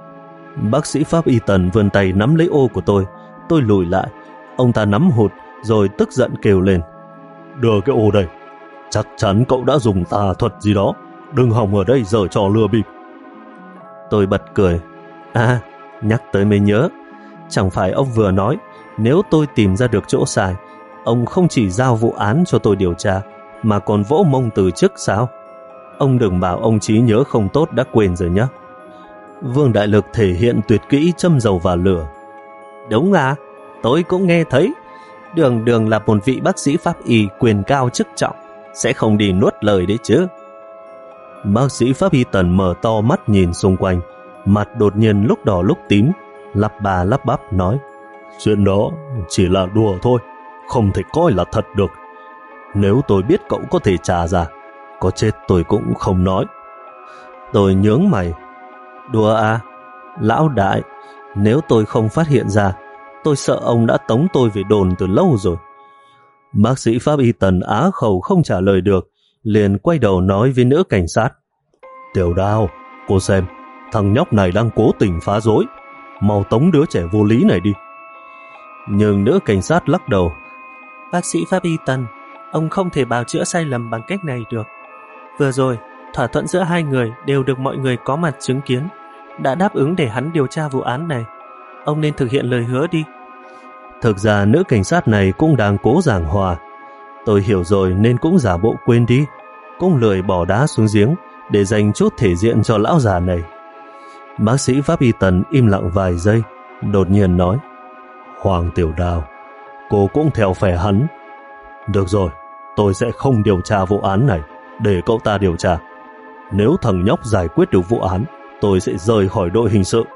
Bác sĩ pháp y Tần vươn tay nắm lấy ô của tôi. Tôi lùi lại. Ông ta nắm hụt rồi tức giận kêu lên, đưa cái ô đây. Chắc chắn cậu đã dùng tà thuật gì đó. Đừng hòng ở đây giở trò lừa bịp. Tôi bật cười. À, nhắc tới mới nhớ, chẳng phải ông vừa nói nếu tôi tìm ra được chỗ sai, ông không chỉ giao vụ án cho tôi điều tra, mà còn vỗ mông từ chức sao? Ông đừng bảo ông trí nhớ không tốt đã quên rồi nhé. Vương Đại Lực thể hiện tuyệt kỹ châm dầu vào lửa. Đúng à, tôi cũng nghe thấy. Đường đường là một vị bác sĩ pháp y quyền cao chức trọng, sẽ không đi nuốt lời đấy chứ. Bác sĩ pháp y Tần mở to mắt nhìn xung quanh, mặt đột nhiên lúc đỏ lúc tím, lắp bà lắp bắp nói, chuyện đó chỉ là đùa thôi, không thể coi là thật được. Nếu tôi biết cậu có thể trả ra, có chết tôi cũng không nói. Tôi nhướng mày. Đùa à? Lão đại, nếu tôi không phát hiện ra, tôi sợ ông đã tống tôi về đồn từ lâu rồi. Bác sĩ pháp y Tần á khẩu không trả lời được, liền quay đầu nói với nữ cảnh sát, Tiểu Đao, cô xem, thằng nhóc này đang cố tình phá rối, mau tống đứa trẻ vô lý này đi. Nhưng nữ cảnh sát lắc đầu. Bác sĩ pháp y Tần, ông không thể bào chữa sai lầm bằng cách này được. Vừa rồi, thỏa thuận giữa hai người đều được mọi người có mặt chứng kiến, đã đáp ứng để hắn điều tra vụ án này. Ông nên thực hiện lời hứa đi. Thực ra nữ cảnh sát này cũng đang cố giảng hòa. Tôi hiểu rồi nên cũng giả bộ quên đi, cũng lười bỏ đá xuống giếng để dành chút thể diện cho lão già này. Bác sĩ pháp y Tần im lặng vài giây, đột nhiên nói, Hoàng Tiểu Đào, cô cũng theo phe hắn. Được rồi, tôi sẽ không điều tra vụ án này, để cậu ta điều tra. Nếu thằng nhóc giải quyết được vụ án, tôi sẽ rời khỏi đội hình sự.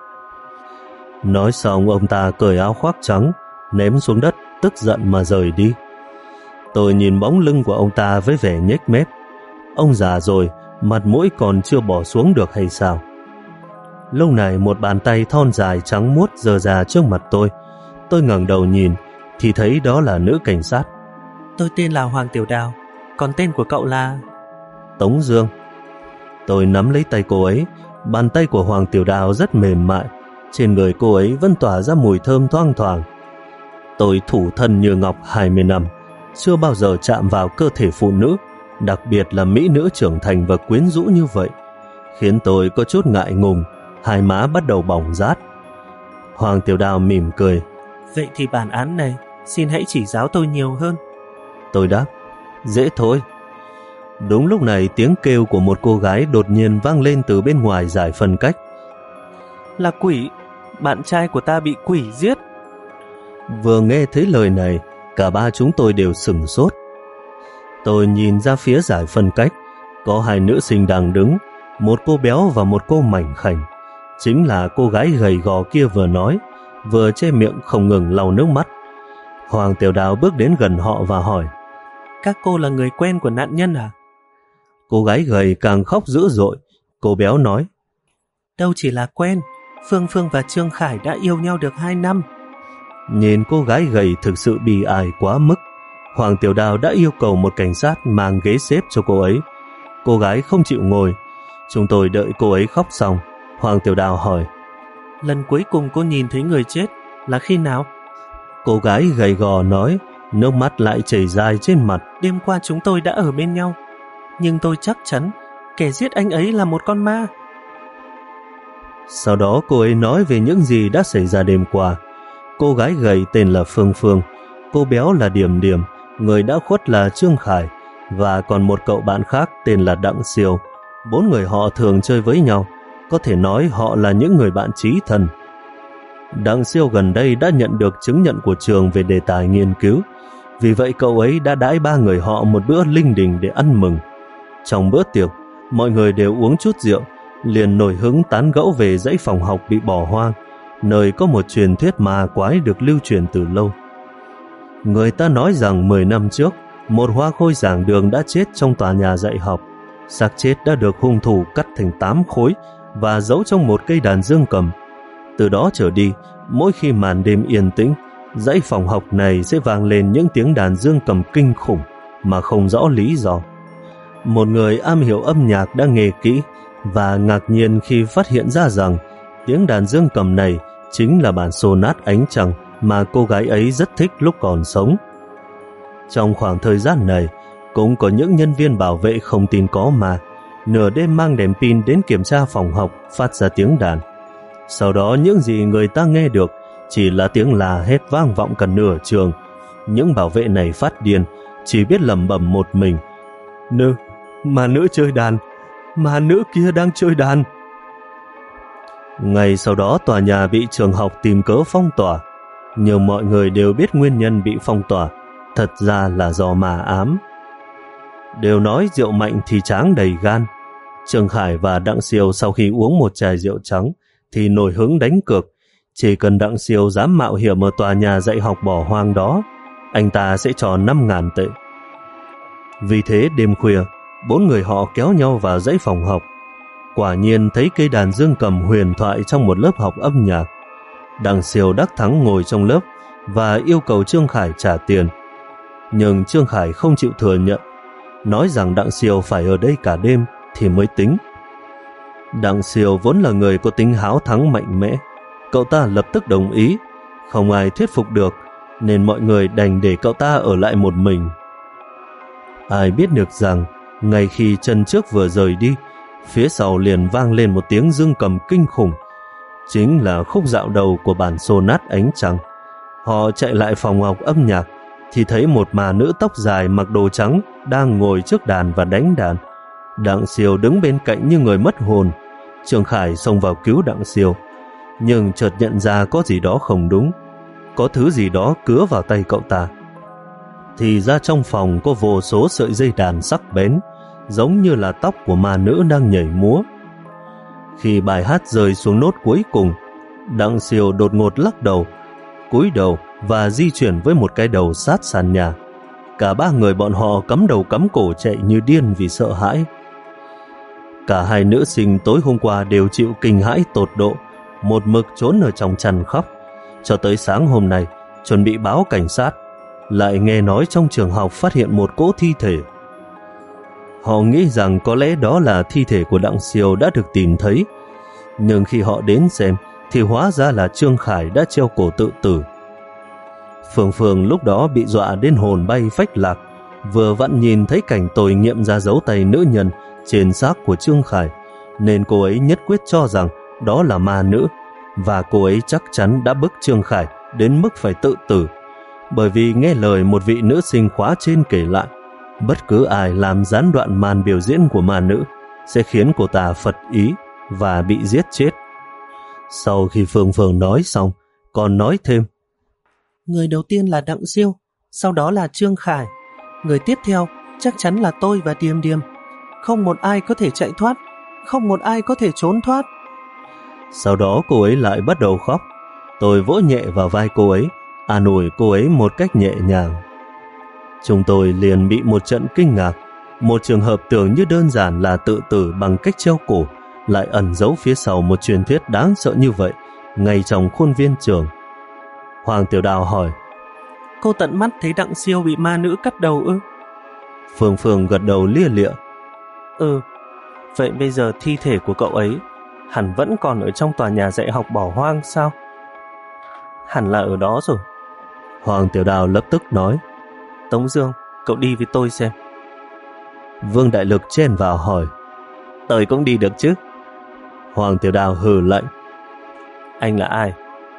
Nói xong ông ta cởi áo khoác trắng, ném xuống đất, tức giận mà rời đi. Tôi nhìn bóng lưng của ông ta với vẻ nhếch mép. Ông già rồi, mặt mũi còn chưa bỏ xuống được hay sao? Lúc này một bàn tay thon dài trắng muốt giơ ra trước mặt tôi. Tôi ngẩng đầu nhìn thì thấy đó là nữ cảnh sát. Tôi tên là Hoàng Tiểu Đào, còn tên của cậu là... Tống Dương. Tôi nắm lấy tay cô ấy. Bàn tay của Hoàng Tiểu Đào rất mềm mại, trên người cô ấy vẫn tỏa ra mùi thơm thoang thoảng. Tôi thủ thân như ngọc hai mươi năm, chưa bao giờ chạm vào cơ thể phụ nữ, đặc biệt là mỹ nữ trưởng thành và quyến rũ như vậy, khiến tôi có chút ngại ngùng, hai má bắt đầu bỏng rát. Hoàng Tiểu Đào mỉm cười. Vậy thì bản án này, xin hãy chỉ giáo tôi nhiều hơn. Tôi đáp, dễ thôi. Đúng lúc này tiếng kêu của một cô gái đột nhiên vang lên từ bên ngoài giải phân cách. Là quỷ, bạn trai của ta bị quỷ giết. Vừa nghe thấy lời này, cả ba chúng tôi đều sửng sốt. Tôi nhìn ra phía giải phân cách, có hai nữ sinh đang đứng, một cô béo và một cô mảnh khảnh. Chính là cô gái gầy gò kia vừa nói, vừa che miệng không ngừng lau nước mắt. Hoàng Tiểu Đào bước đến gần họ và hỏi, các cô là người quen của nạn nhân à? Cô gái gầy càng khóc dữ dội. Cô béo nói, đâu chỉ là quen, Phương Phương và Trương Khải đã yêu nhau được hai năm. Nhìn cô gái gầy thực sự bi ai quá mức, Hoàng Tiểu Đào đã yêu cầu một cảnh sát mang ghế xếp cho cô ấy. Cô gái không chịu ngồi. Chúng tôi đợi cô ấy khóc xong, Hoàng Tiểu Đào hỏi, lần cuối cùng cô nhìn thấy người chết là khi nào? Cô gái gầy gò nói, Nước mắt lại chảy dài trên mặt. Đêm qua chúng tôi đã ở bên nhau, nhưng tôi chắc chắn kẻ giết anh ấy là một con ma. Sau đó cô ấy nói về những gì đã xảy ra đêm qua. Cô gái gầy tên là Phương Phương, cô béo là Điềm Điềm, người đã khuất là Trương Khải, và còn một cậu bạn khác tên là Đặng Siêu. Bốn người họ thường chơi với nhau, có thể nói họ là những người bạn chí thân. Đặng Siêu gần đây đã nhận được chứng nhận của trường về đề tài nghiên cứu, vì vậy cậu ấy đã đãi ba người họ một bữa linh đình để ăn mừng. Trong bữa tiệc, mọi người đều uống chút rượu, liền nổi hứng tán gẫu về dãy phòng học bị bỏ hoang, nơi có một truyền thuyết ma quái được lưu truyền từ lâu. Người ta nói rằng mười năm trước, một hoa khôi giảng đường đã chết trong tòa nhà dạy học. Xác chết đã được hung thủ cắt thành tám khối và giấu trong một cây đàn dương cầm. Từ đó trở đi, mỗi khi màn đêm yên tĩnh, dãy phòng học này sẽ vang lên những tiếng đàn dương cầm kinh khủng mà không rõ lý do. Một người am hiểu âm nhạc đã nghe kỹ và ngạc nhiên khi phát hiện ra rằng tiếng đàn dương cầm này chính là bản sonat Ánh Trăng mà cô gái ấy rất thích lúc còn sống. Trong khoảng thời gian này, cũng có những nhân viên bảo vệ không tin có ma, nửa đêm mang đèn pin đến kiểm tra phòng học phát ra tiếng đàn. Sau đó những gì người ta nghe được chỉ là tiếng la hét vang vọng cả nửa trường. Những bảo vệ này phát điên, chỉ biết lẩm bẩm một mình: Nữ, mà nữ chơi đàn, mà nữ kia đang chơi đàn. Ngày sau đó tòa nhà bị trường học tìm cớ phong tỏa, nhưng mọi người đều biết nguyên nhân bị phong tỏa thật ra là do ma ám. Đều nói rượu mạnh thì tráng đầy gan. Trương Khải và Đặng Siêu sau khi uống một chai rượu trắng thì nổi hứng đánh cược. Chỉ cần Đặng Siêu dám mạo hiểm ở tòa nhà dạy học bỏ hoang đó, anh ta sẽ cho năm ngàn tệ. Vì thế đêm khuya, bốn người họ kéo nhau vào dãy phòng học. Quả nhiên thấy cây đàn dương cầm huyền thoại trong một lớp học âm nhạc. Đặng Siêu đắc thắng ngồi trong lớp và yêu cầu Trương Khải trả tiền. Nhưng Trương Khải không chịu thừa nhận, nói rằng Đặng Siêu phải ở đây cả đêm thì mới tính. Đặng Siêu vốn là người có tính háo thắng mạnh mẽ, cậu ta lập tức đồng ý. Không ai thuyết phục được, nên mọi người đành để cậu ta ở lại một mình. Ai biết được rằng, ngay khi chân trước vừa rời đi, phía sau liền vang lên một tiếng dương cầm kinh khủng, chính là khúc dạo đầu của bản sonat Ánh Trăng. Họ chạy lại phòng học âm nhạc thì thấy một ma nữ tóc dài mặc đồ trắng đang ngồi trước đàn và đánh đàn. Đặng Siêu đứng bên cạnh như người mất hồn. Trương Khải xông vào cứu Đặng Siêu, nhưng chợt nhận ra có gì đó không đúng, có thứ gì đó cứa vào tay cậu ta. Thì ra trong phòng có vô số sợi dây đàn sắc bén, giống như là tóc của ma nữ đang nhảy múa. Khi bài hát rơi xuống nốt cuối cùng, Đặng Siêu đột ngột lắc đầu, cúi đầu và di chuyển với một cái đầu sát sàn nhà. Cả ba người bọn họ cắm đầu cắm cổ chạy như điên vì sợ hãi. Cả hai nữ sinh tối hôm qua đều chịu kinh hãi tột độ, một mực trốn ở trong chăn khóc. Cho tới sáng hôm nay, chuẩn bị báo cảnh sát, lại nghe nói trong trường học phát hiện một cỗ thi thể. Họ nghĩ rằng có lẽ đó là thi thể của Đặng Siêu đã được tìm thấy, nhưng khi họ đến xem thì hóa ra là Trương Khải đã treo cổ tự tử. Phương Phương lúc đó bị dọa đến hồn bay phách lạc, vừa vặn nhìn thấy cảnh tồi nghiệm ra dấu tay nữ nhân trên xác của Trương Khải, nên cô ấy nhất quyết cho rằng đó là ma nữ, và cô ấy chắc chắn đã bức Trương Khải đến mức phải tự tử. Bởi vì nghe lời một vị nữ sinh khóa trên kể lại, bất cứ ai làm gián đoạn màn biểu diễn của ma nữ sẽ khiến cô ta phật ý và bị giết chết. Sau khi Phương Phương nói xong, còn nói thêm: Người đầu tiên là Đặng Siêu, sau đó là Trương Khải. Người tiếp theo chắc chắn là tôi và Điềm Điềm. Không một ai có thể chạy thoát, không một ai có thể trốn thoát. Sau đó cô ấy lại bắt đầu khóc. Tôi vỗ nhẹ vào vai cô ấy, an ủi cô ấy một cách nhẹ nhàng. Chúng tôi liền bị một trận kinh ngạc. Một trường hợp tưởng như đơn giản là tự tử bằng cách treo cổ, lại ẩn giấu phía sau một truyền thuyết đáng sợ như vậy, ngay trong khuôn viên trường. Hoàng Tiểu Đào hỏi: Cô tận mắt thấy Đặng Siêu bị ma nữ cắt đầu ư? Phương Phương gật đầu lia lịa: Ừ. Vậy bây giờ thi thể của cậu ấy hẳn vẫn còn ở trong tòa nhà dạy học bỏ hoang sao? Hẳn là ở đó rồi. Hoàng Tiểu Đào lập tức nói: Tống Dương, cậu đi với tôi xem. Vương Đại Lực chen vào hỏi. Tôi cũng đi được chứ? Hoàng Tiểu Đào hừ lạnh. Anh là ai?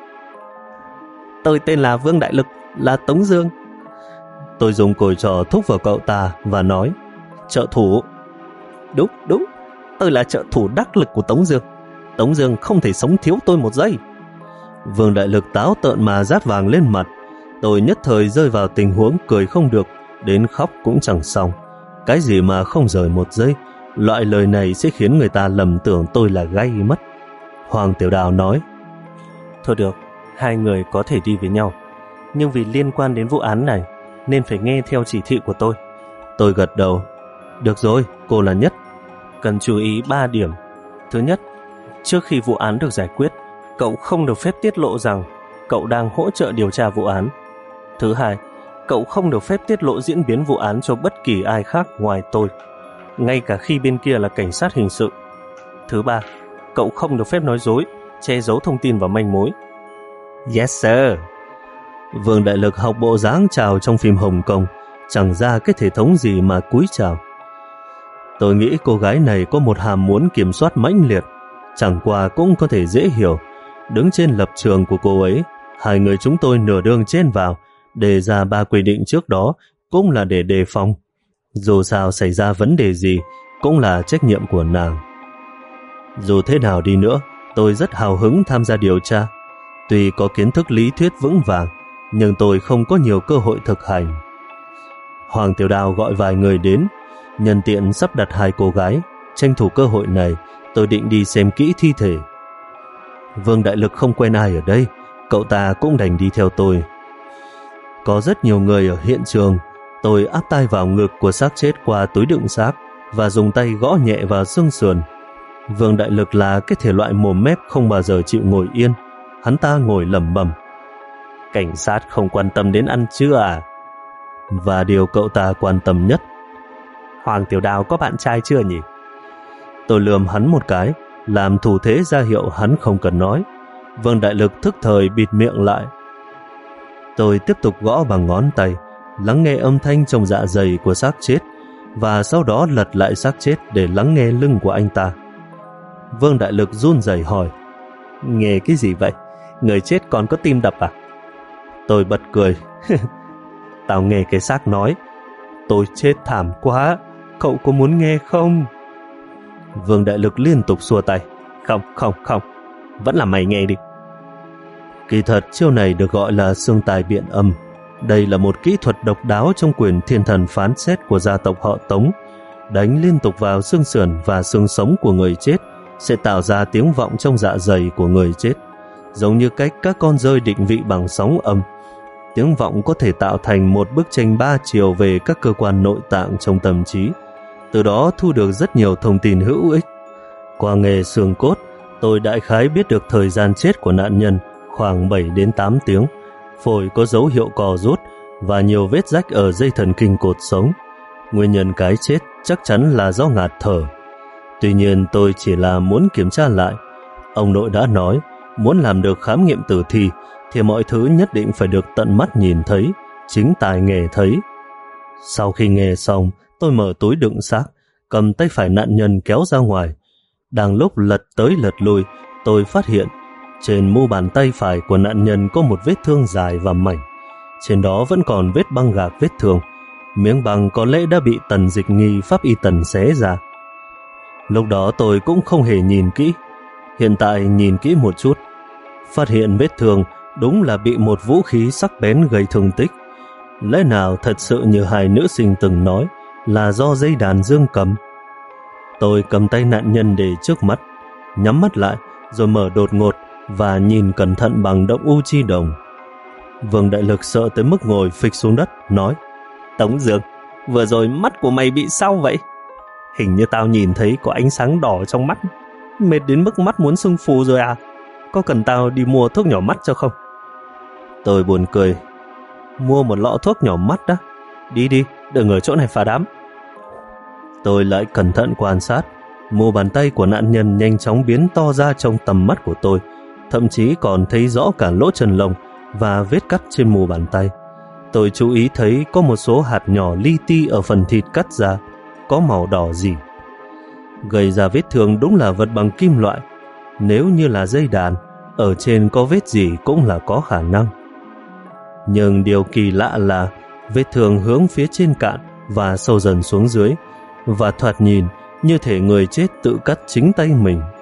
Tôi tên là Vương Đại Lực, là Tống Dương. Tôi dùng còi trò thúc vào cậu ta và nói, trợ thủ. Đúng, đúng, tôi là trợ thủ đắc lực của Tống Dương. Tống Dương không thể sống thiếu tôi một giây. Vương Đại Lực táo tợn mà rát vàng lên mặt. Tôi nhất thời rơi vào tình huống cười không được, đến khóc cũng chẳng xong. Cái gì mà không rời một giây, loại lời này sẽ khiến người ta lầm tưởng tôi là gay mất. Hoàng Tiểu Đào nói, thôi được, hai người có thể đi với nhau, nhưng vì liên quan đến vụ án này nên phải nghe theo chỉ thị của tôi. Tôi gật đầu. Được rồi, cô là Nhất. Cần chú ý ba điểm. Thứ nhất, trước khi vụ án được giải quyết, cậu không được phép tiết lộ rằng cậu đang hỗ trợ điều tra vụ án. Thứ hai, cậu không được phép tiết lộ diễn biến vụ án cho bất kỳ ai khác ngoài tôi, ngay cả khi bên kia là cảnh sát hình sự. Thứ ba, cậu không được phép nói dối, che giấu thông tin và manh mối. Yes sir. Vương Đại Lực học bộ dáng chào trong phim Hồng Kông, chẳng ra cái thể thống gì mà cúi chào. Tôi nghĩ cô gái này có một hàm muốn kiểm soát mãnh liệt, chẳng qua cũng có thể dễ hiểu. Đứng trên lập trường của cô ấy, hai người chúng tôi nửa đường chen vào, đề ra ba quy định trước đó cũng là để đề phòng. Dù sao xảy ra vấn đề gì cũng là trách nhiệm của nàng. Dù thế nào đi nữa, tôi rất hào hứng tham gia điều tra. Tuy có kiến thức lý thuyết vững vàng, nhưng tôi không có nhiều cơ hội thực hành. Hoàng Tiểu Đào gọi vài người đến, nhân tiện sắp đặt hai cô gái. Tranh thủ cơ hội này, tôi định đi xem kỹ thi thể. Vương Đại Lực không quen ai ở đây, cậu ta cũng đành đi theo tôi. Có rất nhiều người ở hiện trường. Tôi áp tay vào ngực của xác chết qua túi đựng xác và dùng tay gõ nhẹ vào xương sườn. Vương Đại Lực là cái thể loại mồm mép không bao giờ chịu ngồi yên. Hắn ta ngồi lẩm bẩm, cảnh sát không quan tâm đến ăn trưa à? Và điều cậu ta quan tâm nhất, Hoàng Tiểu Đào có bạn trai chưa nhỉ? Tôi lườm hắn một cái, làm thủ thế ra hiệu hắn không cần nói. Vương Đại Lực thức thời bịt miệng lại. Tôi tiếp tục gõ bằng ngón tay, lắng nghe âm thanh trong dạ dày của xác chết, và sau đó lật lại xác chết để lắng nghe lưng của anh ta. Vương Đại Lực run rẩy hỏi, nghe cái gì vậy? Người chết còn có tim đập à? Tôi bật cười. Tao nghe cái xác nói, tôi chết thảm quá, cậu có muốn nghe không? Vương Đại Lực liên tục xua tay, không, không, không, vẫn là mày nghe đi. Kỳ thật chiêu này được gọi là xương tài biện âm. Đây là một kỹ thuật độc đáo trong quyền thiên thần phán xét của gia tộc họ Tống. Đánh liên tục vào xương sườn và xương sống của người chết sẽ tạo ra tiếng vọng trong dạ dày của người chết, giống như cách các con rơi định vị bằng sóng âm. Tiếng vọng có thể tạo thành một bức tranh ba chiều về các cơ quan nội tạng trong tâm trí, từ đó thu được rất nhiều thông tin hữu ích. Qua nghề xương cốt, tôi đại khái biết được thời gian chết của nạn nhân khoảng bảy đến tám tiếng, phổi có dấu hiệu co rút và nhiều vết rách ở dây thần kinh cột sống. Nguyên nhân cái chết chắc chắn là do ngạt thở. Tuy nhiên tôi chỉ là muốn kiểm tra lại. Ông nội đã nói, muốn làm được khám nghiệm tử thi thì mọi thứ nhất định phải được tận mắt nhìn thấy, chính tai nghe thấy. Sau khi nghe xong, tôi mở túi đựng xác, cầm tay phải nạn nhân kéo ra ngoài. Đang lúc lật tới lật lui, tôi phát hiện trên mu bàn tay phải của nạn nhân có một vết thương dài và mảnh. Trên đó vẫn còn vết băng gạc vết thương. Miếng băng có lẽ đã bị Tần Dịch Nghi pháp y Tần xé ra. Lúc đó tôi cũng không hề nhìn kỹ. Hiện tại nhìn kỹ một chút, phát hiện vết thương đúng là bị một vũ khí sắc bén gây thương tích. Lẽ nào thật sự như hai nữ sinh từng nói là do dây đàn dương cầm? Tôi cầm tay nạn nhân để trước mắt, nhắm mắt lại rồi mở đột ngột và nhìn cẩn thận bằng động u chi đồng. Vương Đại Lực sợ tới mức ngồi phịch xuống đất, nói, Tống Dương, vừa rồi mắt của mày bị sao vậy? Hình như tao nhìn thấy có ánh sáng đỏ trong mắt. Mệt đến mức mắt muốn sưng phù rồi à? Có cần tao đi mua thuốc nhỏ mắt cho không? Tôi buồn cười. Mua một lọ thuốc nhỏ mắt đó? Đi đi, đừng ở chỗ này phá đám. Tôi lại cẩn thận quan sát. Mu bàn tay của nạn nhân nhanh chóng biến to ra trong tầm mắt của tôi, thậm chí còn thấy rõ cả lỗ chân lông và vết cắt trên mu bàn tay. Tôi chú ý thấy có một số hạt nhỏ li ti ở phần thịt cắt ra, có màu đỏ rỉ. Gây ra vết thương đúng là vật bằng kim loại. Nếu như là dây đàn, ở trên có vết gì cũng là có khả năng. Nhưng điều kỳ lạ là vết thương hướng phía trên cạn và sâu dần xuống dưới, và thoạt nhìn như thể người chết tự cắt chính tay mình.